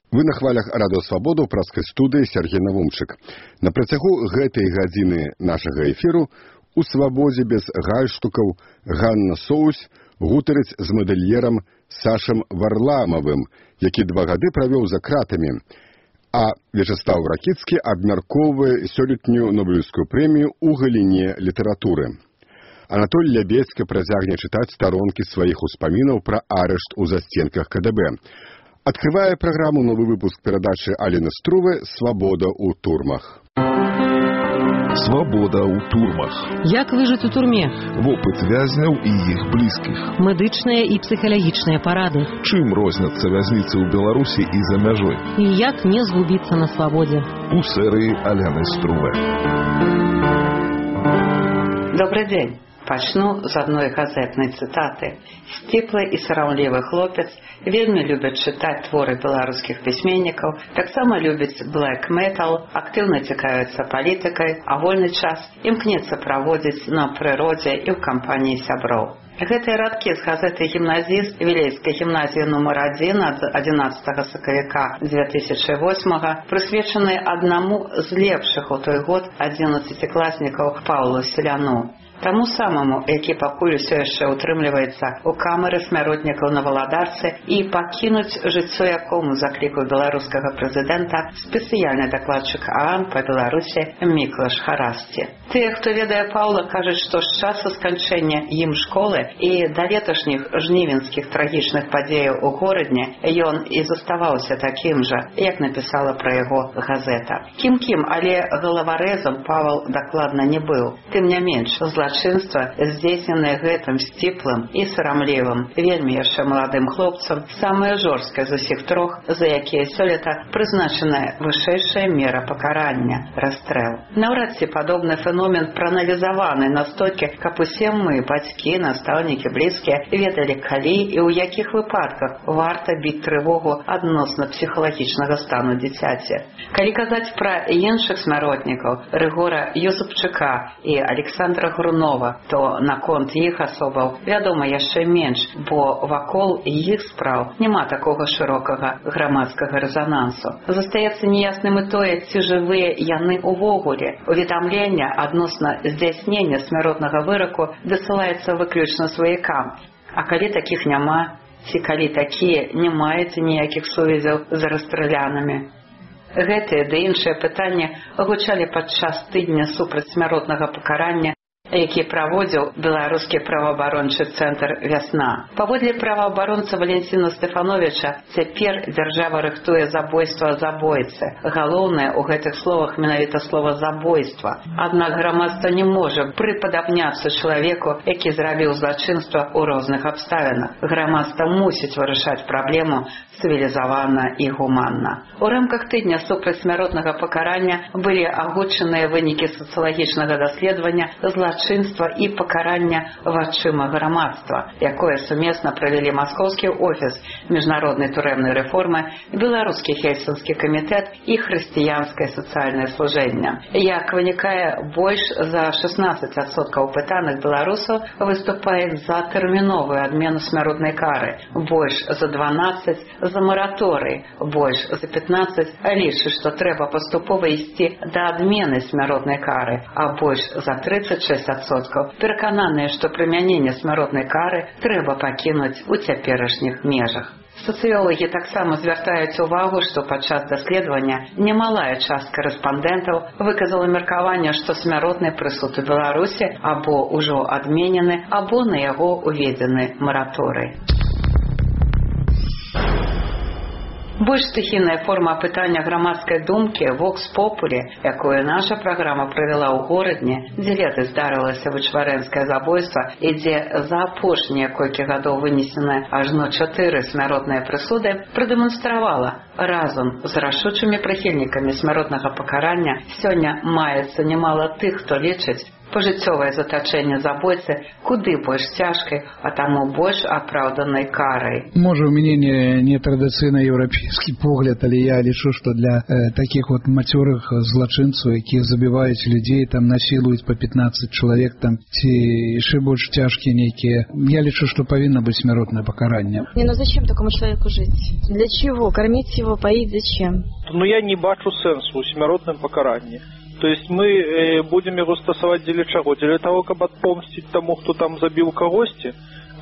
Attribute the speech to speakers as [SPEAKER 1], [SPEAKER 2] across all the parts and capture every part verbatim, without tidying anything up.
[SPEAKER 1] Вы на хвалях Радыё Свабода ў праскай студыі Сергей Навумчык. На працягу гэтай гадзіны нашага эфіру у Свабодзе без гальштукаў Ганна Соусь гутарыць з мадэльерам Сашам Варламавым, які два гады правёў за кратамі, а Вячаслаў Ракіцкі абмяркоўвае сёлетнюю Нобелеўскую прэмію ў галіне літаратуры. Анатоль Лябедзькі працягне чытаць старонкі сваіх успамінаў пра арышт у засценках ка дэ бэ. Открывая программу новый выпуск передачи Алины Струвы «Свобода у турмах».
[SPEAKER 2] Свобода у турмах.
[SPEAKER 3] Як выжыць у турме?
[SPEAKER 2] Вопыт вязняў і іх блізкіх.
[SPEAKER 3] Медычныя і псіхалагічныя парады.
[SPEAKER 2] Чым розняцца вязніцы ў Беларусі і за мяжой?
[SPEAKER 3] І як не згубіцца на свабодзе?
[SPEAKER 2] У серыі Аляны Струвы.
[SPEAKER 4] Добрый день. Пачну з адной газетнай цытаты. Сціплы і сарамлівы хлопец вельмі любіць чытаць творы беларускіх пісьменнікаў, таксама любіць блэк-метал, актыўна цікавіцца палітыкай, а вольны час імкнецца праводзіць на прыродзе і ў кампаніі сяброў. Гэтыя радкі з газеты «Гімназіст» Вілейскай гімназіі нумар адзін ад адзінаццатага сакавіка дзве тысячы восьмага прысвечаны аднаму з лепшых у той год адзінаццацікласнікаў Паўлу Селяну. Таму самому, які пакуль усё яшчэ утрымліваецца ў камеры смяротнікаў на Валадарцы і пакінуць жыццё якому заклікаў беларускага прэзідэнта спецыяльны дакладчык ААН па Беларусі Міклаш Харасці. Тыя, хто ведае Паўла, кажуць, што з часу сканчэння ім школы і да леташніх жнівеньскіх трагічных падзеяў у горадні ён і заставаўся такім жа, як напісала пра яго газета. Кім-кім, але галаварэзам Павел дакладна не быў. Тым не менш, злачынства, здзейсненае гэтым сціплым і сарамлівым, вельмі яшчэ маладым хлопцам, самае жорсткае з усіх трох, за якія сёлета прызначаная вышэйшая мера пакарання – расстрэл. Наўрад ці падобны феномен прааналізаваны настолькі, каб усе мы, бацькі, настаўнікі, блізкія, ведалі, калі і ў якіх выпадках варта біць трывогу адносна псіхалагічнага стану дзіцяці. Калі казаць пра іншых смяротнікаў Рыгора Юсупчыка і Александра Грунова, то наконт іх асобаў вядома яшчэ менш, бо вакол іх спраў няма такога шырокага грамадскага рэзанансу. Застаецца неясным і тое, ці жывыя яны ўвогуле. Уведамленне адносна здзяйснення смяротнага выраку дасылаецца выключна сваякам. А калі такіх няма, ці калі такія не маеце ніякіх сувязяў з расстралянымі? Гэтыя ды іншыя пытанні гучалі падчас тыдня супраць смяротнага пакарання, які праводзіў беларускі праваабарончы цэнтр «Вясна». Паводле праваабаронца Валентина Стефановича, цяпер дзяржава рыхтуе забойства забойцы. Галоўнае ў гэтых словах менавіта слова «забойства». Аднак грамадства не можа прыпадабняцца чалавеку, які зрабіў злачынства ў розных абставінах. Грамадства мусіць вырашаць праблему цывілізавана і гуманна. У рамках тыдня супраць смяротнага пакарання былі агучаныя вынікі сацыялагічнага даследавання злачынства і пакарання вачыма грамадства, якое сумесна правялі Маскоўскі офіс міжнароднай турэмнай рэформы, Беларускі хельсінскі камітэт і хрысціянскае сацыяльнае служэнне. Як вынікае, больш за шаснаццаць адсоткаў пытаных беларусаў выступаюць за тэрміновую адмену смяротнай кары, больш за дванаццаць за мараторый, больш за пятнаццаць лічаць, што трэба паступова ісці да адмены смяротнай кары, а больш за трыццаць шэсць адсоткаў перакананыя, што прымяненне смяротнай кары трэба пакінуць у цяперашніх межах. Сацыёлагі таксама звяртаюць увагу, што падчас даследавання немалая частка рэспандэнтаў выказала меркаванне, што смяротны прысуд у Беларусі або ўжо адменены, або на яго уведзены мараторый. Больш стыхійная форма апытання грамадскай думкі «Вокс Популі», якую наша праграма правяла ў горадні, дзе летась здарылася вычварэнскае забойства і дзе за апошнія колькі гадоў вынесены ажно чатыры смяротныя прысуды, прадэманстравала, разам з рашучымі прыхільнікамі смяротнага пакарання сёння маецца немала тых, хто лічыць, Пажыццёвае затачэнне забойцы куды больш цяжкай, а таму больш апраўданай карай.
[SPEAKER 5] Можа, у мяне не, не традыцыйна еўрапейскі погляд, але я лічу, што для э, такіх вот мацёрых злачынцаў, якія забіваюць людзей, там насілуюць па пятнаццаць чалавек, там ці яшчэ больш цяжкія нейкія, я лічу, што павінна быць смяротнае пакаранне.
[SPEAKER 6] Не, ну зачем такому человеку жить? Для чего? Кормить его, поить зачем?
[SPEAKER 7] Ну я не бачу сэнсу у смяротным пакаранні. То есть мы э, будем яго стасаваць дзеля чаго? Дзеля того, каб адпомсціць таму, хто там забіў кагосьці?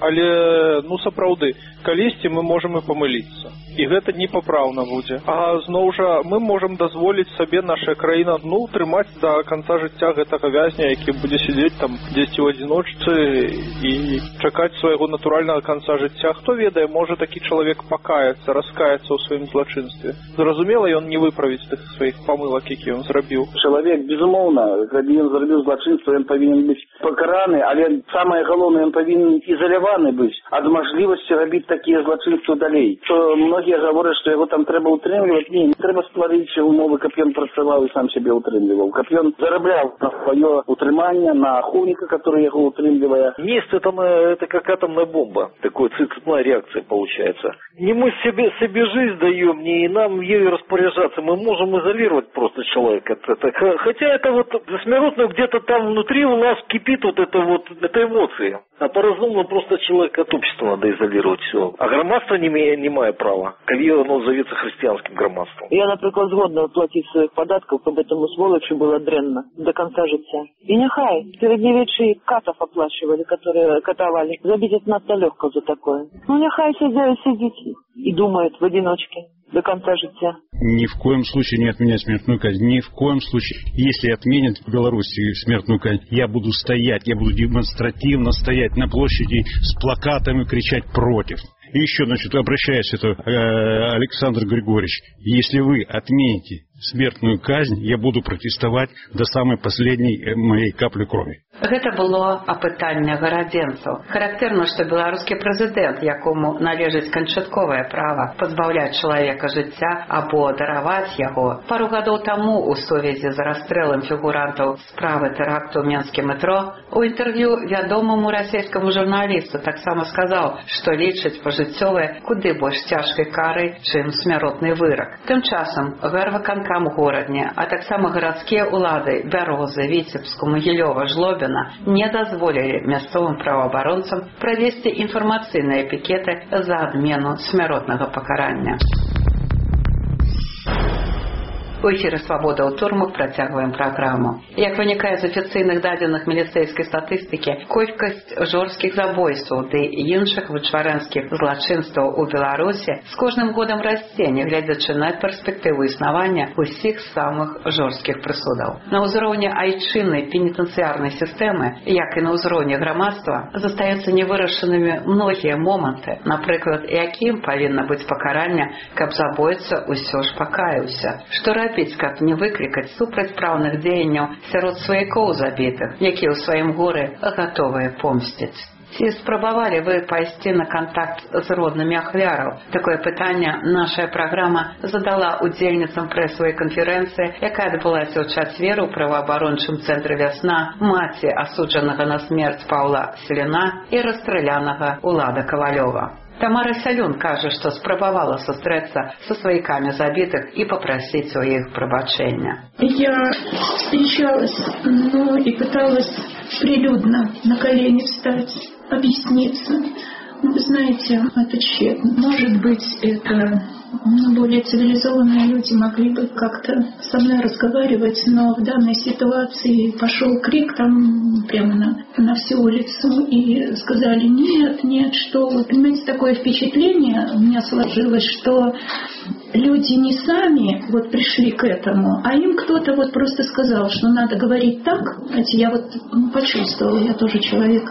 [SPEAKER 7] Але, ну сапраўды, калісьці мы можам і памыліцца. І гэта непапраўна будзе. А зноў жа, мы можам дазволіць сабе, наша краіна, ну, трымаць да канца жыцця гэтага вязня, які будзе сидзець там дзесьці ў адзіночцы і чакаць свайго натуральнага канца жыцця. Хто ведае, можа такі чалавек пакаяцца, раскаяцца ў сваім злачынстве. Зразумела, ён не выправіць тых сваіх памылак, які ён зрабіў.
[SPEAKER 8] Чалавек, безумоўна, калі ён зрабіў злачынства, ён павінен быць пакараны, але самае галоўнае, ён павінен ізаляваны быць ад мажлівасці рабіць такія злачынствы далей. То многія гавораць, што яго там трэба ўтрымліваць. Не, не трэба стварыць умовы, каб ён працаваў і сам сябе ўтрымліваў, каб ён зарабляў на сваё утрыманне, на ахоўніка, который яго утрымлівае.
[SPEAKER 9] Месть это, это как атомная бомба, такой цепная реакция получается. Не мы себе, себе жизнь даем, не нам ею распоряжаться, мы можем изолировать просто человека. Это, хотя это вот смиротно где-то там внутри у нас кипит вот это вот, это эмоции. А по-разному просто человека от общества надо изолировать все. А громадство не, не мае права, коли оно зовется христианским громадством.
[SPEAKER 10] Я, наприклад, згодна платить своих податков, каб этому сволочи было дренно до конца життя. И нехай, средневечие катов оплачивали, которые катовали. Забить это надто легко за такое. Ну нехай сидят, сидит и думает в одиночке до конца життя.
[SPEAKER 11] Ни в коем случае не отменять смертную казнь. Ни в коем случае. Если отменят в Беларуси смертную казнь, я буду стоять, я буду демонстративно стоять на площади с плакатами, кричать против. И еще, значит, обращаюсь, это э, Александр Григорьевич, если вы отмените смертную казнь, я буду протестовать до самой последней моей капли крови.
[SPEAKER 4] Гэта было апытанне гарадзенцаў. Характэрна, што беларускі прэзідэнт, якому належыць канчатковае права пазбаўляць чалавека жыцця або дараваць яго, пару гадоў таму у сувязі з расстрэлам фігурантаў справы тэракту ў Менскім метро у інтэрв'ю вядомаму расійскаму журналісту таксама сказаў, што лічыць пажыццёвае куды больш цяжкай карай, чым смяротны вырак. Тым часам гарвыканкам горадня, а таксама гарадскія ўлады Бярозы, Віцебску, Магілёва, Жлобіна не дазволілі мясцовым праваабаронцам правесці інфармацыйныя пікеты за адмену смяротнага пакарання. У эфіры «Свабода ў турмах» працягваем праграму. Як вынікае з афіцыйных дадзеных міліцэйскай статыстыкі, колькасць жорсткіх забойстваў ды іншых вычварэнскіх злачынстваў у Беларусі з кожным годам расце, нягледзячы на перспектыву існавання усіх самых жорсткіх прысудаў. На ўзроўні айчыннай пенітэнцыярнай сістэмы, як і на ўзроўні грамадства, застаюцца невырашанымі многія моманты, напрыклад, якім павінна быць пакаранне, каб забойца ўсё ж пакаяўся. Што рабіць, каб не выклікаць супрацьпраўных дзеянняў сярод сваякоў забітых, якія ў сваім горы гатовыя помсціць? Ці спрабавалі вы пайсці на кантакт з роднымі ахвяраў? Такое пытанне наша праграма задала удзельніцам прэсавай канферэнцыі, якая адбылася ў чацвер у праваабарончым цэнтры «Вясна» маці асуджанага на смерць Паўла Селіна і расстралянага Улада Кавалёва. Тамара Сялюн кажа, што спрабавала сустрэцца са сваякамі забітых і папрасіць у іх прабачэння.
[SPEAKER 12] Я встречалась, но и пыталась прилюдно на колени встать, объясниться. Ну, вы знаете, это тщетно. Может быть, это более цивилизованные люди могли бы как-то со мной разговаривать, но в данной ситуации пошел крик там прямо на, на всю улицу, и сказали: нет, нет, что вы. Понимаете, такое впечатление у меня сложилось, что люди не сами вот пришли к этому, а им кто-то вот просто сказал, что надо говорить так. Знаете, я вот ну, почувствовала, я тоже человек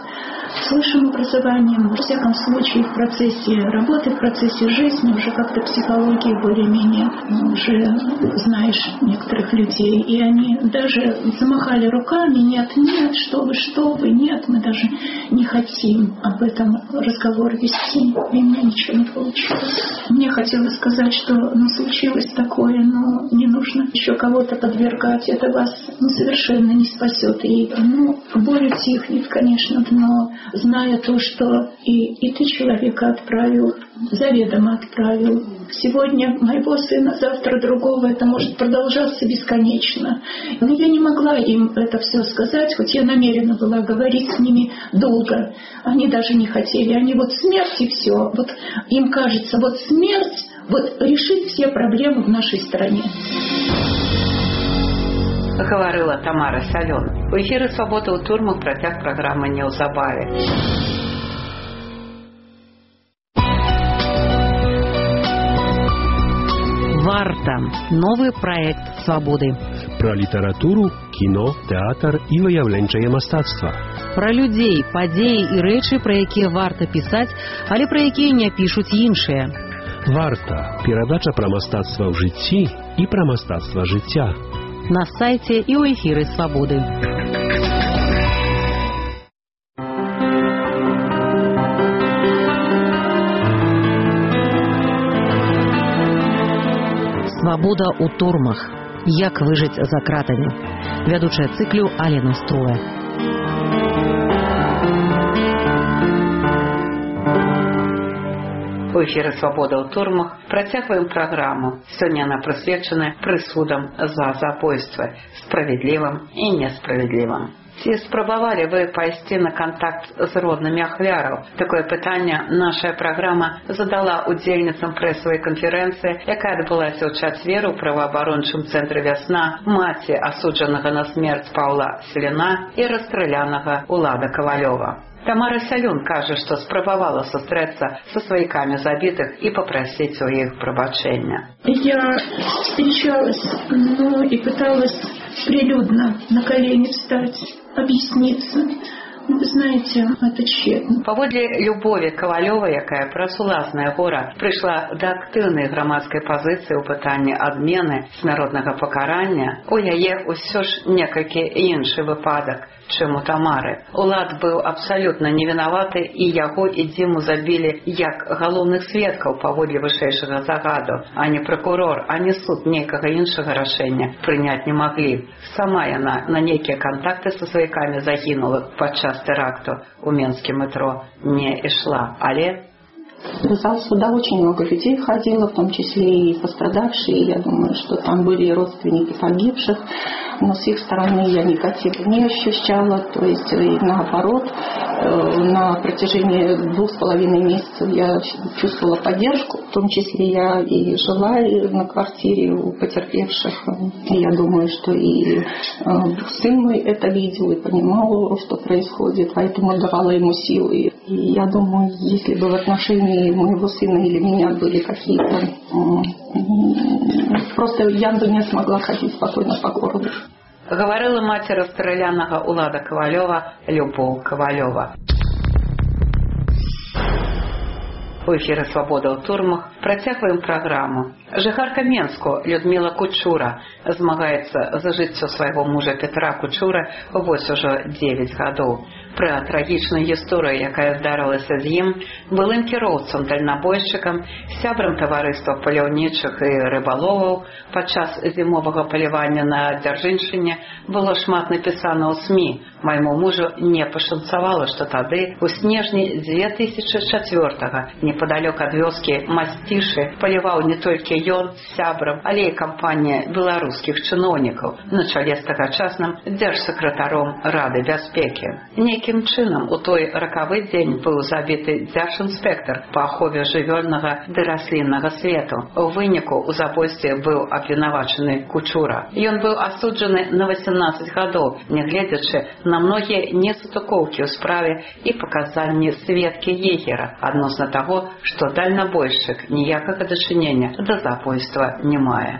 [SPEAKER 12] с высшим образованием, во всяком случае, в процессе работы, в процессе жизни, уже как-то психологии более-менее уже знаешь некоторых людей. И они даже замахали руками: нет, нет, что вы, что вы, нет, мы даже не хотим об этом разговор вести. И у меня ничего не получилось. Мне хотелось сказать, что ну, случилось такое, но не нужно еще кого-то подвергать. Это вас ну, совершенно не спасет. И ну, боль утихнет, конечно, но зная то, что и, и ты человека отправил, заведомо отправил. Сегодня моего сына, завтра другого, это может продолжаться бесконечно. Но я не могла им это все сказать, хоть я намерена была говорить с ними долго. Они даже не хотели. Они вот смерть и все. Вот им кажется, вот смерть вот решит все проблемы в нашей стране.
[SPEAKER 4] Говорила Тамара Салён. У эфіры «Свабода ў турмах» працяг праграмы неўзабаве.
[SPEAKER 3] «Варта» – новый проект «Свободы».
[SPEAKER 13] Про літаратуру, кіно, тэатр і выяўленчае мастацтва.
[SPEAKER 3] Пра людзей, падзеі і рэчы, пра якія варта пісаць, але пра якія не пішуць іншыя.
[SPEAKER 13] «Варта» – перадача пра мастацтва ў жыцці і пра мастацтва жыцця.
[SPEAKER 3] На сайце і ў эфіры «Свободы». «Свобода ў турмах. Як выжыць за кратамі». Вядучая цыклю Алена Струэ.
[SPEAKER 4] У эфіры «Свабода ў турмах» працягваем праграму. Сёння яна прысвечана прысудам за забойствы, справядлівым і несправядлівым. Ці спрабавалі вы пайсці на кантакт з роднымі ахвяраў? Такое пытанне наша праграма задала удзельніцам прэсавай канферэнцыі, якая адбылася ў чацвер у праваабарончым цэнтры «Вясна» маці асуджанага на смерць Паўла Селіна і расстралянага Улада Кавалёва. Тамара Салён кажа, што спрабавала сустрэцца са сваякамі забітых і папрасіць у іх прабачэння.
[SPEAKER 12] Я встречалась, ну и пыталась прилюдно на колени встать, объясниться. Вы знаете, это тщетно.
[SPEAKER 4] Паводле Любові Кавалёвай, якая праз уласнае гора прыйшла да актыўнай грамадскай пазіцыі ў пытанні адмены смяротнага пакарання, у яе ўсё ж некалькі іншы выпадак, чым у Тамары. Улад быў абсалютна невінаваты, і яго і Дзіму забілі як галоўных сведкаў паводле вышэйшага загаду, а не пракурор, а не суд нейкага іншага рашэння прыняць не маглі. Сама яна на нейкія кантакты са сваякамі загінулых падчас теракту у Менскім метро не ішла, але...
[SPEAKER 14] В зал суда очень много людей ходило, в том числе и пострадавшие. Я думаю, что там были и родственники погибших, но с их стороны я негатива не ощущала. То есть, и наоборот, на протяжении двух с половиной месяцев я чувствовала поддержку. В том числе я и жила на квартире у потерпевших. И я думаю, что и сын мой это видел и понимал, что происходит, поэтому давала ему силы. И я думаю, если бы в отношении моего сына или меня были какие-то... Просто я бы не смогла ходить спокойно по городу.
[SPEAKER 4] Говорила маці расстралянага Улада Кавалёва Любоў Кавалёва. У эфіры «Свабода ў турмах» працягваем праграму. Жыхарка Менску Людміла Кучура змагаецца за жыццё свайго мужа Петра Кучуры вось ужо дзевяць гадоў. Пра трагічную гісторыю, якая здарылася з ім, былым кіроўцам дальнабойшчыкам, сябрам таварыства паляўнічых і рыбаловаў, падчас зімовага палявання на Дзяржыншчыне было шмат напісана ў СМІ. Майму мужу не пашанцавала, што тады, у снежні дзве тысячы чацвёртага, непадалёк ад вёскі Масцішы, паляваў не толькі ён з сябрам, але і кампанія беларускіх чыноўнікаў на чале з тагачасным дзяржсакратаром Рады бяспекі. Нейкім чынам у той ракавы дзень быў забіты дзяржінспектар па ахове жывёльнага ды расліннага свету. У выніку ў забойстве быў абвінавачаны Кучура. Ён быў асуджаны на васемнаццаць гадоў, нягледзячы на многія несутыкоўкі ў справе і паказанні сведкі егера адносна таго, што дальнабойшчык ніякага дачынення да забойства не мае.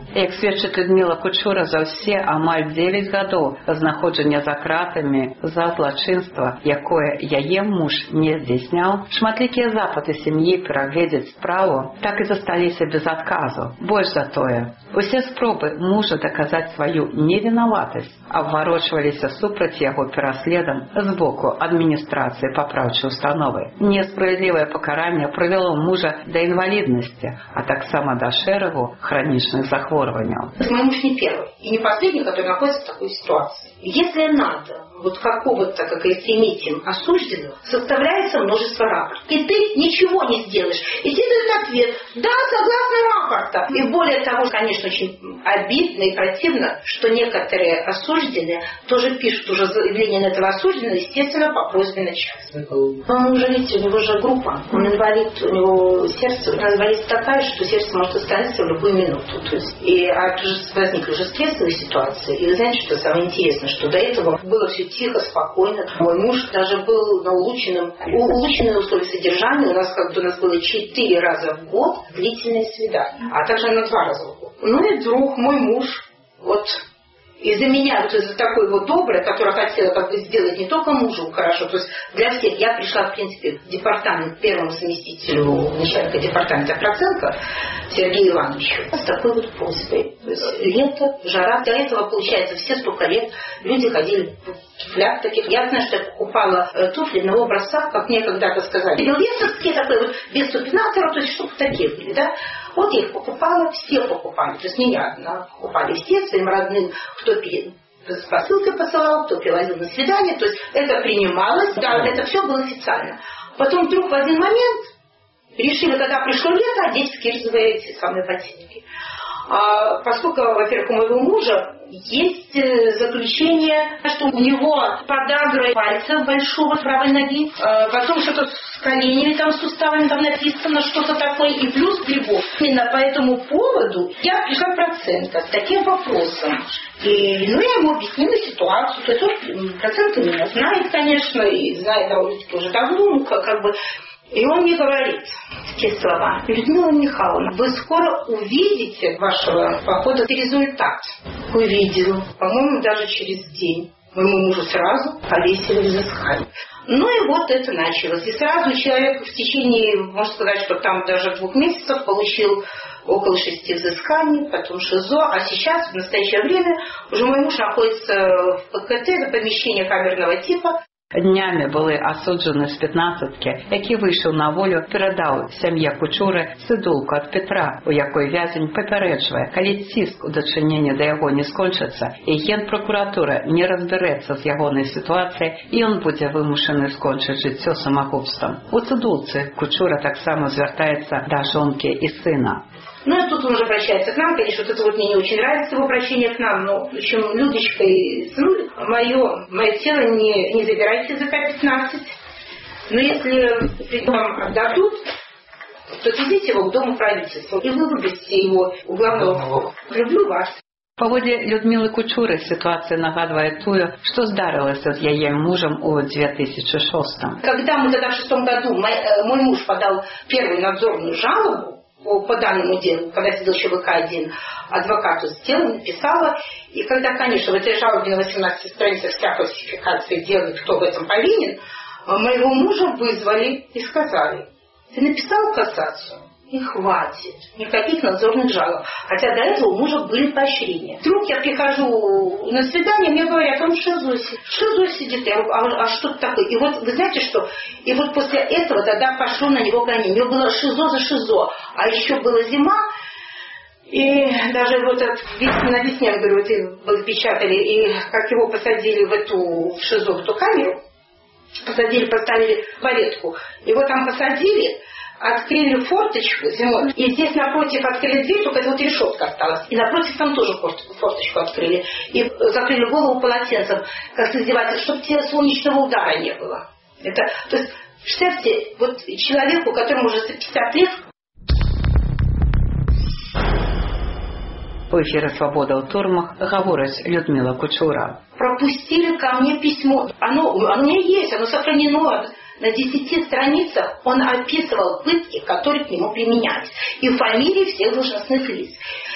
[SPEAKER 4] Як сведчыць Людміла Кучура, за ўсе амаль дзевяць гадоў знаходжання за кратамі за злачынства, якое яе муж не здзяйсняў, шматлікія запыты сям'і перагледзець справу так і засталіся без адказу. Больш за тое, усе спробы мужа даказаць сваю невінаватасць абварочваліся супраць яго пераследам з боку адміністрацыі папраўчай установы. Несправядлівае пакаранне прывяло мужа да інваліднасці, а таксама да шэрагу хронічных захворванняў.
[SPEAKER 15] Мой муж не первый и не последний, который находится в такой ситуации. Если надо вот какого-то, как говорится, иметь им осужденных, составляется множество рапортов. И ты ничего не сделаешь. И тебе дают ответ: да, согласно рапорта. И более того, конечно, очень обидно и противно, что некоторые осужденные тоже пишут уже заявление на этого осужденного, естественно, по просьбе начальства. Он уже, видите, у него же группа, он инвалид, у него сердце, у нас инвалид такая, что сердце может остановиться в любую минуту. То есть, и а, возникли уже стрессовые ситуации. И вы знаете, что самое интересное, что до этого было все тихо, спокойно. Мой муж даже был на улучшенном, улучшенные условия содержания. У нас как бы у нас было четыре раза в год длительные свидания, а также на два раза в год. Ну и вдруг мой муж вот из-за меня, вот из-за такой вот доброй, которая хотела как бы сделать не только мужу хорошо, то есть для всех, я пришла, в принципе, в департамент, первому заместителю начальника департамента Проценко Сергею Ивановичу с такой вот просьбой. То есть лето, жара, до этого, получается, все столько лет люди ходили в туфлях таких. Я знаю, что я покупала э, туфли на образцах, как мне когда-то сказали. Беловесовские, такой вот, без супинатора, то есть штуки такие были, да. Вот я их покупала, все покупали, то есть не я одна, покупали все своим родным, кто с посылкой посылал, кто привозил на свидание, то есть это принималось, да, это все было официально. Потом вдруг в один момент решили, когда пришло лето, одеть кирзовые эти самые ботинки. А поскольку, во-первых, у моего мужа есть заключение, что у него подагра пальца большого правой ноги, потом что-то с коленями, там, с суставами, там написано что-то такое, и плюс грибов. Именно по этому поводу я пришла к Проценко с таким вопросом. И, ну, я ему объяснила ситуацию. То есть он, Проценко меня знает, конечно, и знает довольно-таки уже давно, ну, как, как бы... И он мне говорит такие слова: Людмила Михайловна, вы скоро увидите вашего похода результат. Увидел, по-моему, даже через день. Моему мужу сразу повесили взыскание. Ну и вот это началось. И сразу человек в течение, можно сказать, что там даже двух месяцев получил около шести взысканий, потом ШИЗО. А сейчас, в настоящее время, уже мой муж находится в ПКТ, это помещение камерного типа.
[SPEAKER 4] Днями були асуджені з п'ятнадцятки, який вийшов на волю, передав сім'ї Кучури сидулку від Петра, у якої в'язень попереджує, коли тиск у дочиненні до його не скончиться, і Генпрокуратура не розбереться з його ситуацією, і він буде вимушений скончити життя самогубством. У сидулці Кучура так само звертається до жонки і сина.
[SPEAKER 15] Ну и тут он уже обращается к нам, конечно, вот это вот мне не очень нравится, его обращение к нам, но, в общем, Людочка и сынуль, мое, мое тело не, не забирайте за К пятнадцать, но если вам отдадут, то отвезите его к дому правительства, и вы выбросите его у главного. Люблю вас.
[SPEAKER 4] По воді Людмили Кучури ситуація нагадує тую, що здарилося з її мужем у две тысячи шестом.
[SPEAKER 15] Когда мы тогда в шестом году, мой, мой муж подал первую надзорную жалобу, по данному делу, когда сидел еще В К один, адвокату сделала, написала. И когда, конечно, в этой жалобе на восемнадцати страницах вся фальсификация дела, кто в этом повинен, моего мужа вызвали и сказали: ты написал кассацию? И хватит. Никаких надзорных жалоб. Хотя до этого у мужа были поощрения. Вдруг я прихожу на свидание, мне говорят: он в ШИЗО сидит. В ШИЗО сидит. Я говорю: а, а что такое? И вот, вы знаете что? И вот после этого тогда пошло на него гонение. У него было ШИЗО за ШИЗО. А еще была зима. И даже вот это, на весне, я говорю, вот печатали, и как его посадили в эту в ШИЗО, в эту камеру, посадили, поставили балетку. Его там посадили, открыли форточку зимой, и здесь напротив открыли дверь, только вот решетка осталась, и напротив там тоже форточку открыли, и закрыли голову полотенцем, как издевательство, чтобы тебе солнечного удара не было. Это, то есть, представьте, вот человеку, которому уже пятьдесят лет.
[SPEAKER 4] У эфире «Свобода у турмах» говорит Людмила Кучура.
[SPEAKER 15] Пропустили ко мне письмо. Оно, оно у меня есть, оно сохранено. На десяти страницах он описывал пытки, которые к нему применялись. И фамилии всех должностных лиц.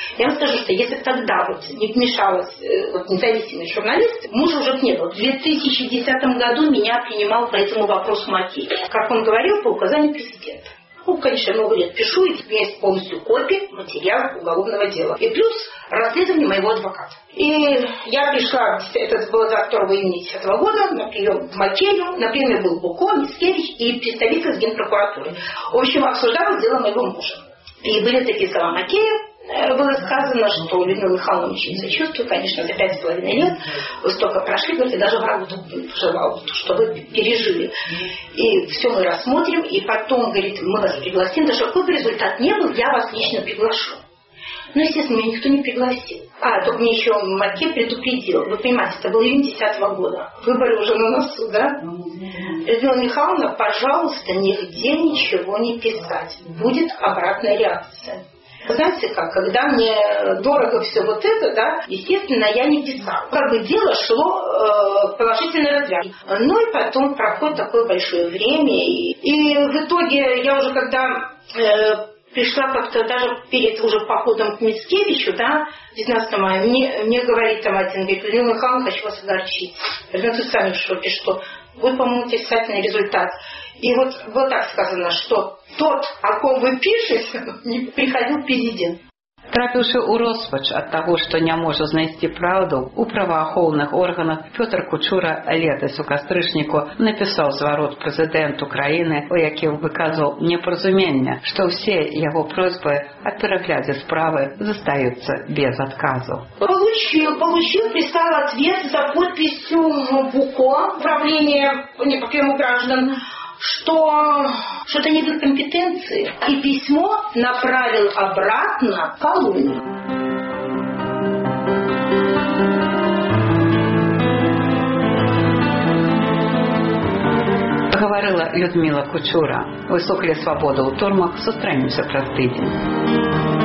[SPEAKER 15] Я вам скажу, что если тогда вот не вмешалась вот, независимый журналист, мужа уже не было. В две тысячи десятом году меня принимал по этому вопросу Макеев. Как он говорил, по указанию президента. Ну, конечно, много лет пишу, и у меня есть полностью копия материала уголовного дела. И плюс расследование моего адвоката. И я пришла, это было двадцать второго июня две тысячи десятого года, на прием к Макееву. На приеме был Буко, Мицкевич и представитель из Генпрокуратуры. В общем, обсуждалось дело моего мужа. И были такие слова Макеева. Было сказано, что Людмила Михайловна очень сочувствует, конечно, за пять с половиной лет вы столько прошли, говорите, даже врагу не пожелал, что вы пережили. И все мы рассмотрим, и потом, говорит, мы вас пригласим, даже какой бы результат ни был, я вас лично приглашу. Ну, естественно, меня никто не пригласил. А, только мне еще Макеев предупредил. Вы понимаете, это был июнь две тысячи десятого года. Выборы уже на носу, да? Людмила Михайловна, пожалуйста, нигде ничего не писать. Будет обратная реакция. Знаете как, когда мне дорого все вот это, да, естественно, я не писала. Как бы дело шло э, положительной развязке. Ну и потом проходит такое большое время. И, и в итоге я уже когда э, пришла как-то даже перед уже походом к Мицкевичу, да, девятнадцатого мая, мне, мне говорит там один, говорит, Людмила Михайловна, хочу вас огорчить. Я говорю, ну ты сами в шоке, что вы, по-моему, отрицательный результат. И вот, вот так сказано, что тот, о ком вы пишете, не приходил президент.
[SPEAKER 4] Трапіўшы ў роспач ад таго, што не можа знайсці праўду, у праваахоўных органах Пётр Кучура летась у кастрычніку напісаў зварот прэзідэнту краіны, у якім выказаў непаразуменне, што ўсе яго просьбы аб пераглядзе справы застаюцца без адказу.
[SPEAKER 15] Получил, получил, прислал ответ за подписью Буко, управление по приему граждан, что что-то не в их компетенции. И письмо направил обратно в колонию.
[SPEAKER 4] Говорила Людмила Кучура. Вы слухали «Свободу» у турмах. Сустраемся праз тыдзень.